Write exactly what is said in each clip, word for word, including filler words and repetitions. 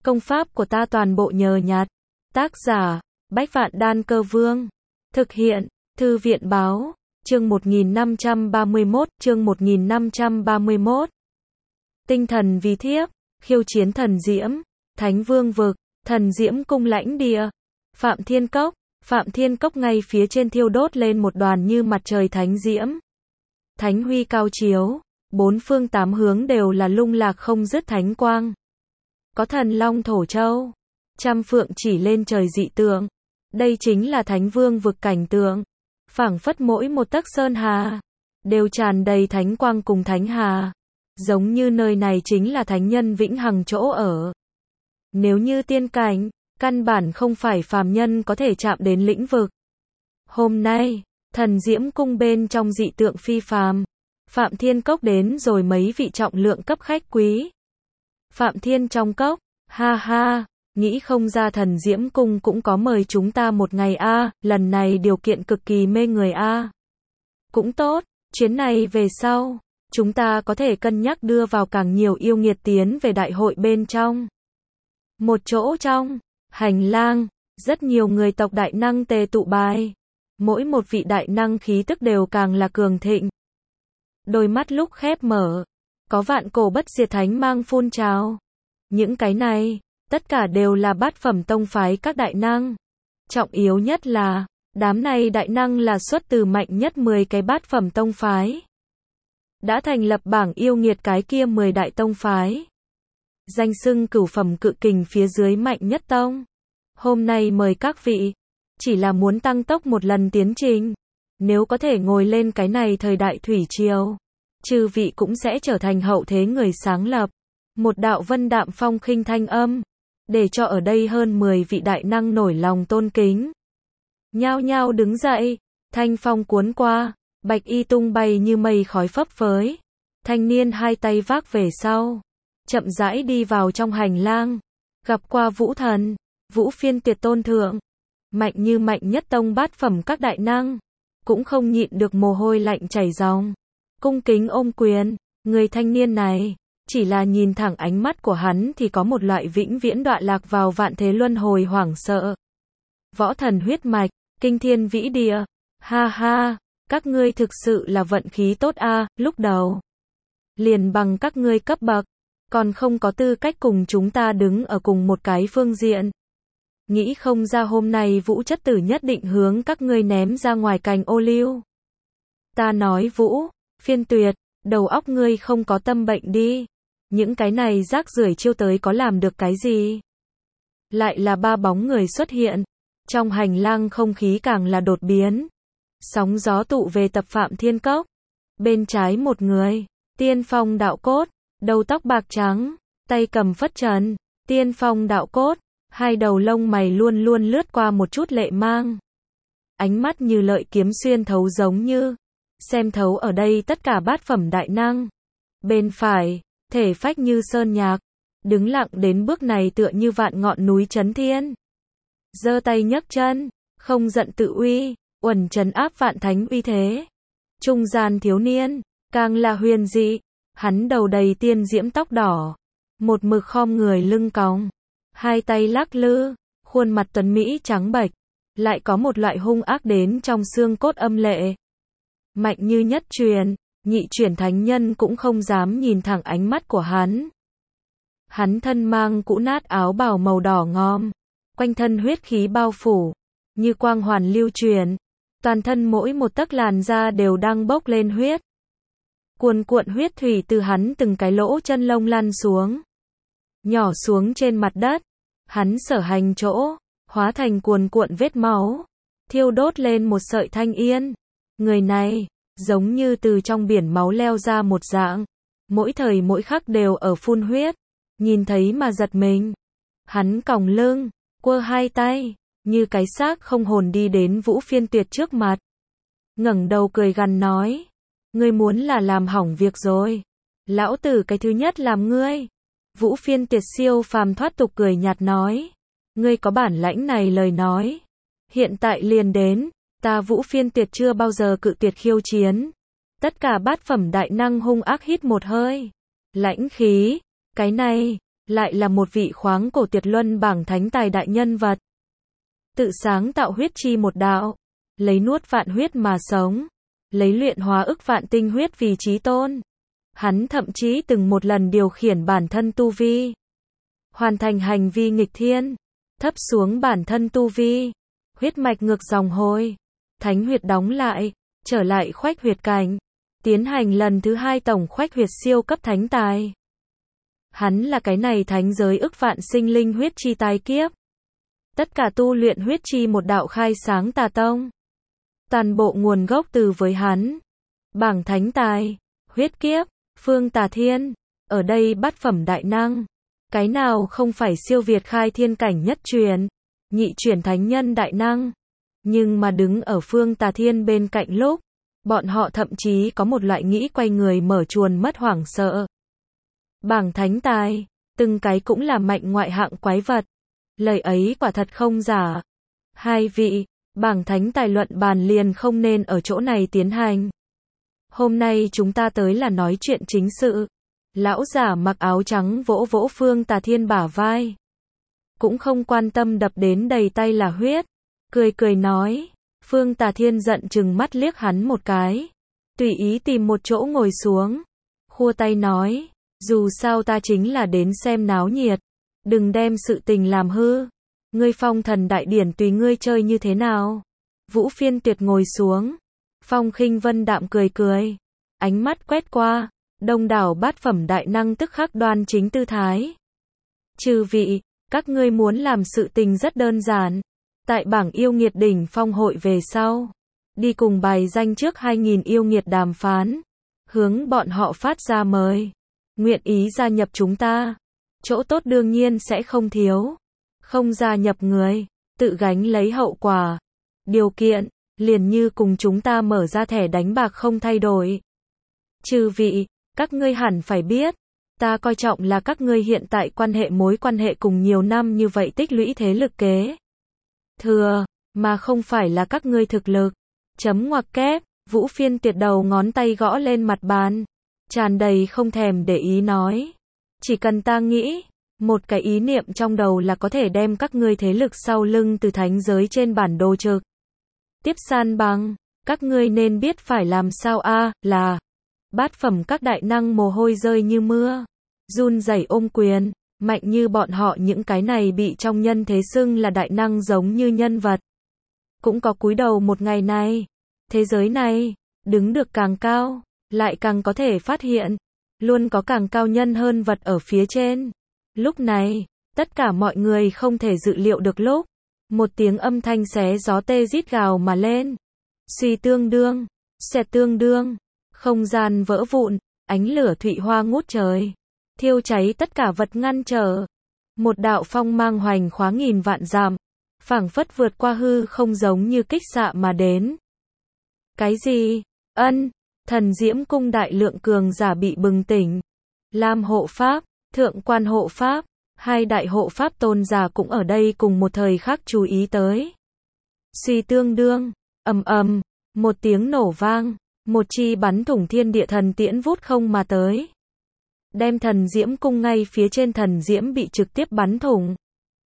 Công pháp của ta toàn bộ nhờ nhặt. Tác giả, Bách Vạn Đan Cơ Vương. Thực hiện, Thư viện Báo. Chương một nghìn năm trăm ba mươi mốt, chương một nghìn năm trăm ba mươi mốt. Tinh thần vì thiếp, khiêu chiến thần diễm, Thánh Vương vực, thần diễm cung lãnh địa. Phạm Thiên Cốc, Phạm Thiên Cốc ngay phía trên thiêu đốt lên một đoàn như mặt trời thánh diễm. Thánh huy cao chiếu, bốn phương tám hướng đều là lung lạc không dứt thánh quang. Có thần long thổ châu, trăm phượng chỉ lên trời dị tượng. Đây chính là Thánh Vương vực cảnh tượng. Phảng phất mỗi một tấc sơn hà đều tràn đầy thánh quang cùng thánh hà, giống như nơi này chính là thánh nhân vĩnh hằng chỗ ở. Nếu như tiên cảnh, căn bản không phải phàm nhân có thể chạm đến lĩnh vực. Hôm nay, thần diễm cung bên trong dị tượng phi phàm. Phạm Thiên Cốc đến rồi mấy vị trọng lượng cấp khách quý. Phạm Thiên trong cốc, ha ha, nghĩ không ra thần diễm cung cũng có mời chúng ta một ngày a, à, lần này điều kiện cực kỳ mê người a. À. Cũng tốt, chuyến này về sau, chúng ta có thể cân nhắc đưa vào càng nhiều yêu nghiệt tiến về đại hội bên trong. Một chỗ trong hành lang, rất nhiều người tộc đại năng tề tụ bài. Mỗi một vị đại năng khí tức đều càng là cường thịnh. Đôi mắt lúc khép mở, có vạn cổ bất diệt thánh mang phun trào. Những cái này, tất cả đều là bát phẩm tông phái các đại năng. Trọng yếu nhất là, đám này đại năng là xuất từ mạnh nhất mười cái bát phẩm tông phái. Đã thành lập bảng yêu nghiệt cái kia mười đại tông phái. Danh xưng cửu phẩm cự kình phía dưới mạnh nhất tông. Hôm nay mời các vị, chỉ là muốn tăng tốc một lần tiến trình. Nếu có thể ngồi lên cái này thời đại thủy triều, chư vị cũng sẽ trở thành hậu thế người sáng lập. Một đạo vân đạm phong khinh thanh âm, để cho ở đây hơn mười vị đại năng nổi lòng tôn kính. Nhao nhao đứng dậy, thanh phong cuốn qua, bạch y tung bay như mây khói phấp phới. Thanh niên hai tay vác về sau, chậm rãi đi vào trong hành lang, gặp qua Vũ Thần, Vũ Phiên Tuyệt Tôn Thượng. Mạnh như mạnh nhất tông bát phẩm các đại năng, cũng không nhịn được mồ hôi lạnh chảy ròng. Cung kính ôm quyền, người thanh niên này, chỉ là nhìn thẳng ánh mắt của hắn thì có một loại vĩnh viễn đọa lạc vào vạn thế luân hồi hoảng sợ. Võ thần huyết mạch, kinh thiên vĩ địa, ha ha, các ngươi thực sự là vận khí tốt a, à, lúc đầu liền bằng các ngươi cấp bậc, còn không có tư cách cùng chúng ta đứng ở cùng một cái phương diện. Nghĩ không ra hôm nay Vũ chất tử nhất định hướng các ngươi ném ra ngoài cành ô liu. Ta nói Vũ, Phiên Tuyệt, đầu óc ngươi không có tâm bệnh đi. Những cái này rác rưởi chiêu tới có làm được cái gì? Lại là ba bóng người xuất hiện. Trong hành lang không khí càng là đột biến. Sóng gió tụ về tập Phạm Thiên Cốc. Bên trái một người, tiên phong đạo cốt, đầu tóc bạc trắng, tay cầm phất trần, tiên phong đạo cốt, hai đầu lông mày luôn luôn lướt qua một chút lệ mang. Ánh mắt như lợi kiếm xuyên thấu giống như, xem thấu ở đây tất cả bát phẩm đại năng. Bên phải, thể phách như sơn nhạc, đứng lặng đến bước này tựa như vạn ngọn núi chấn thiên. Giơ tay nhấc chân, không giận tự uy, uẩn trấn áp vạn thánh uy thế. Trung gian thiếu niên, càng là huyền dị, hắn đầu đầy tiên diễm tóc đỏ, một mực khom người lưng cong, hai tay lắc lư, khuôn mặt tuấn mỹ trắng bệch, lại có một loại hung ác đến trong xương cốt âm lệ. Mạnh như nhất truyền, nhị chuyển thánh nhân cũng không dám nhìn thẳng ánh mắt của hắn. Hắn thân mang cũ nát áo bào màu đỏ ngòm, quanh thân huyết khí bao phủ, như quang hoàn lưu truyền, toàn thân mỗi một tấc làn da đều đang bốc lên huyết. Cuồn cuộn huyết thủy từ hắn từng cái lỗ chân lông lăn xuống, nhỏ xuống trên mặt đất, hắn sở hành chỗ, hóa thành cuồn cuộn vết máu, thiêu đốt lên một sợi thanh yên. Người này, giống như từ trong biển máu leo ra một dạng, mỗi thời mỗi khắc đều ở phun huyết, nhìn thấy mà giật mình. Hắn còng lưng, quơ hai tay, như cái xác không hồn đi đến Vũ Phiên Tuyệt trước mặt. Ngẩng đầu cười gằn nói, ngươi muốn là làm hỏng việc rồi. Lão tử cái thứ nhất làm ngươi. Vũ Phiên Tuyệt siêu phàm thoát tục cười nhạt nói, ngươi có bản lãnh này lời nói, hiện tại liền đến. Ta Vũ Phiên Tuyệt chưa bao giờ cự tuyệt khiêu chiến. Tất cả bát phẩm đại năng hung ác hít một hơi. Lãnh khí, cái này, lại là một vị khoáng cổ tuyệt luân bảng thánh tài đại nhân vật. Tự sáng tạo huyết chi một đạo, lấy nuốt vạn huyết mà sống, lấy luyện hóa ức vạn tinh huyết vì chí tôn. Hắn thậm chí từng một lần điều khiển bản thân tu vi, hoàn thành hành vi nghịch thiên, thấp xuống bản thân tu vi, huyết mạch ngược dòng hồi, thánh huyệt đóng lại, trở lại khoách huyệt cảnh, tiến hành lần thứ hai tổng khoách huyệt siêu cấp thánh tài. Hắn là cái này thánh giới ức vạn sinh linh huyết chi tài kiếp. Tất cả tu luyện huyết chi một đạo khai sáng tà tông. Toàn bộ nguồn gốc từ với hắn. Bảng thánh tài, huyết kiếp, phương tà thiên, ở đây bát phẩm đại năng. Cái nào không phải siêu việt khai thiên cảnh nhất truyền, nhị truyền thánh nhân đại năng. Nhưng mà đứng ở phương tà thiên bên cạnh lúc, bọn họ thậm chí có một loại nghĩ quay người mở chuồn mất hoảng sợ. Bảng thánh tài, từng cái cũng là mạnh ngoại hạng quái vật. Lời ấy quả thật không giả. Hai vị, bảng thánh tài luận bàn liền không nên ở chỗ này tiến hành. Hôm nay chúng ta tới là nói chuyện chính sự. Lão giả mặc áo trắng vỗ vỗ phương tà thiên bả vai. Cũng không quan tâm đập đến đầy tay là huyết. Cười cười nói. Phương tà thiên giận chừng mắt liếc hắn một cái. Tùy ý tìm một chỗ ngồi xuống. Khua tay nói. Dù sao ta chính là đến xem náo nhiệt. Đừng đem sự tình làm hư. Ngươi phong thần đại điển tùy ngươi chơi như thế nào. Vũ Phiên Tuyệt ngồi xuống. Phong Khinh Vân đạm cười cười. Ánh mắt quét qua. Đông đảo bát phẩm đại năng tức khắc đoan chính tư thái. Chư vị, các ngươi muốn làm sự tình rất đơn giản. Tại bảng yêu nghiệt đỉnh phong hội về sau. Đi cùng bài danh trước hai nghìn yêu nghiệt đàm phán. Hướng bọn họ phát ra mời. Nguyện ý gia nhập chúng ta. Chỗ tốt đương nhiên sẽ không thiếu. Không gia nhập người, tự gánh lấy hậu quả. Điều kiện, liền như cùng chúng ta mở ra thẻ đánh bạc không thay đổi. Chư vị, các ngươi hẳn phải biết. Ta coi trọng là các ngươi hiện tại quan hệ mối quan hệ cùng nhiều năm như vậy tích lũy thế lực kế thừa, mà không phải là các ngươi thực lực. Chấm ngoặc kép, Vũ Phiên Tuyệt đầu ngón tay gõ lên mặt bàn. Tràn đầy không thèm để ý nói. Chỉ cần ta nghĩ, một cái ý niệm trong đầu là có thể đem các ngươi thế lực sau lưng từ thánh giới trên bản đồ trực tiếp san bằng. Các ngươi nên biết phải làm sao a à, là bát phẩm các đại năng mồ hôi rơi như mưa, run rẩy ôm quyền, mạnh như bọn họ những cái này bị trong nhân thế xưng là đại năng giống như nhân vật. Cũng có cúi đầu một ngày này. Thế giới này, đứng được càng cao, lại càng có thể phát hiện, luôn có càng cao nhân hơn vật ở phía trên. Lúc này, tất cả mọi người không thể dự liệu được lúc. Một tiếng âm thanh xé gió tê rít gào mà lên. Suy tương đương, xẹt tương đương, không gian vỡ vụn, ánh lửa thụy hoa ngút trời. Thiêu cháy tất cả vật ngăn trở. Một đạo phong mang hoành khóa nghìn vạn dặm, phảng phất vượt qua hư không giống như kích xạ mà đến. Cái gì? Ân, thần diễm cung đại lượng cường giả bị bừng tỉnh. Lam hộ pháp, thượng quan hộ pháp, hai đại hộ pháp tôn giả cũng ở đây cùng một thời khắc chú ý tới. Suy tương đương, ầm ầm, một tiếng nổ vang, một chi bắn thủng thiên địa thần tiễn vút không mà tới. Đem thần diễm cung ngay phía trên thần diễm bị trực tiếp bắn thủng.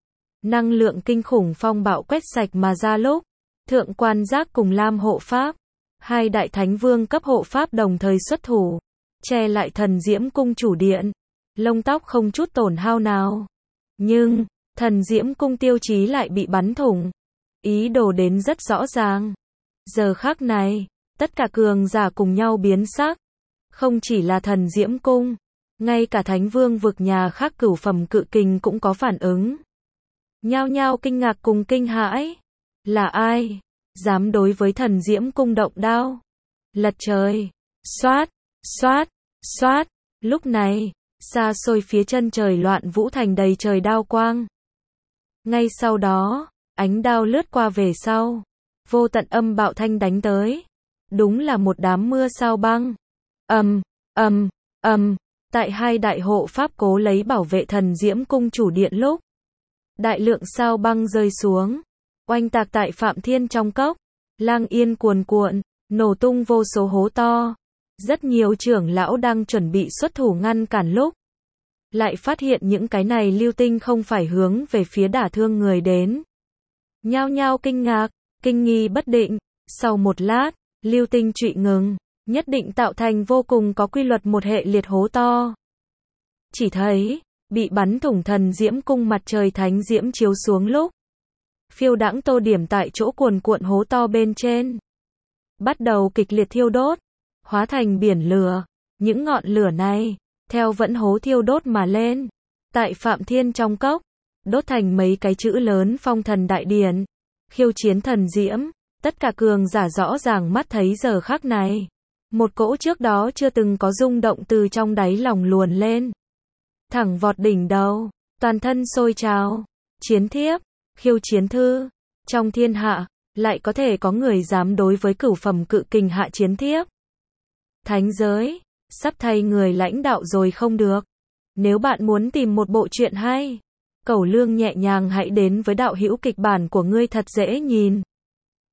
Năng lượng kinh khủng phong bạo quét sạch mà ra lúc, thượng quan giác cùng Lam hộ pháp, hai đại thánh vương cấp hộ pháp đồng thời xuất thủ, che lại thần diễm cung chủ điện, lông tóc không chút tổn hao nào. Nhưng, thần diễm cung tiêu chí lại bị bắn thủng. Ý đồ đến rất rõ ràng. Giờ khắc này, tất cả cường giả cùng nhau biến sắc. Không chỉ là thần diễm cung, ngay cả thánh vương vực nhà khác cửu phẩm cự kình cũng có phản ứng. Nhao nhao kinh ngạc cùng kinh hãi. Là ai? Dám đối với thần diễm cung động đao? Lật trời. Xoát, xoát, xoát. Lúc này, xa xôi phía chân trời loạn vũ thành đầy trời đao quang. Ngay sau đó, ánh đao lướt qua về sau. Vô tận âm bạo thanh đánh tới. Đúng là một đám mưa sao băng. Ầm, ầm, ầm. Tại hai đại hộ pháp cố lấy bảo vệ thần diễm cung chủ điện lúc. Đại lượng sao băng rơi xuống. Oanh tạc tại Phạm Thiên trong cốc. Lang yên cuồn cuộn, nổ tung vô số hố to. Rất nhiều trưởng lão đang chuẩn bị xuất thủ ngăn cản lúc. lại phát hiện những cái này lưu tinh không phải hướng về phía đả thương người đến. Nhao nhao kinh ngạc, kinh nghi bất định, sau một lát, lưu tinh trụy ngừng, nhất định tạo thành vô cùng có quy luật một hệ liệt hố to. Chỉ thấy, bị bắn thủng thần diễm cung mặt trời thánh diễm chiếu xuống lúc, phiêu đãng tô điểm tại chỗ cuồn cuộn hố to bên trên. Bắt đầu kịch liệt thiêu đốt, hóa thành biển lửa, những ngọn lửa này, theo vẫn hố thiêu đốt mà lên. Tại Phạm Thiên trong cốc, đốt thành mấy cái chữ lớn phong thần đại điển, khiêu chiến thần diễm, tất cả cường giả rõ ràng mắt thấy giờ khắc này. Một cỗ trước đó chưa từng có rung động từ trong đáy lòng luồn lên. Thẳng vọt đỉnh đầu, toàn thân sôi trào, chiến thiếp, khiêu chiến thư, trong thiên hạ, lại có thể có người dám đối với cửu phẩm cự kình hạ chiến thiếp. Thánh giới, sắp thay người lãnh đạo rồi không được. Nếu bạn muốn tìm một bộ truyện hay, Cẩu Lương nhẹ nhàng hãy đến với đạo hữu kịch bản của ngươi thật dễ nhìn.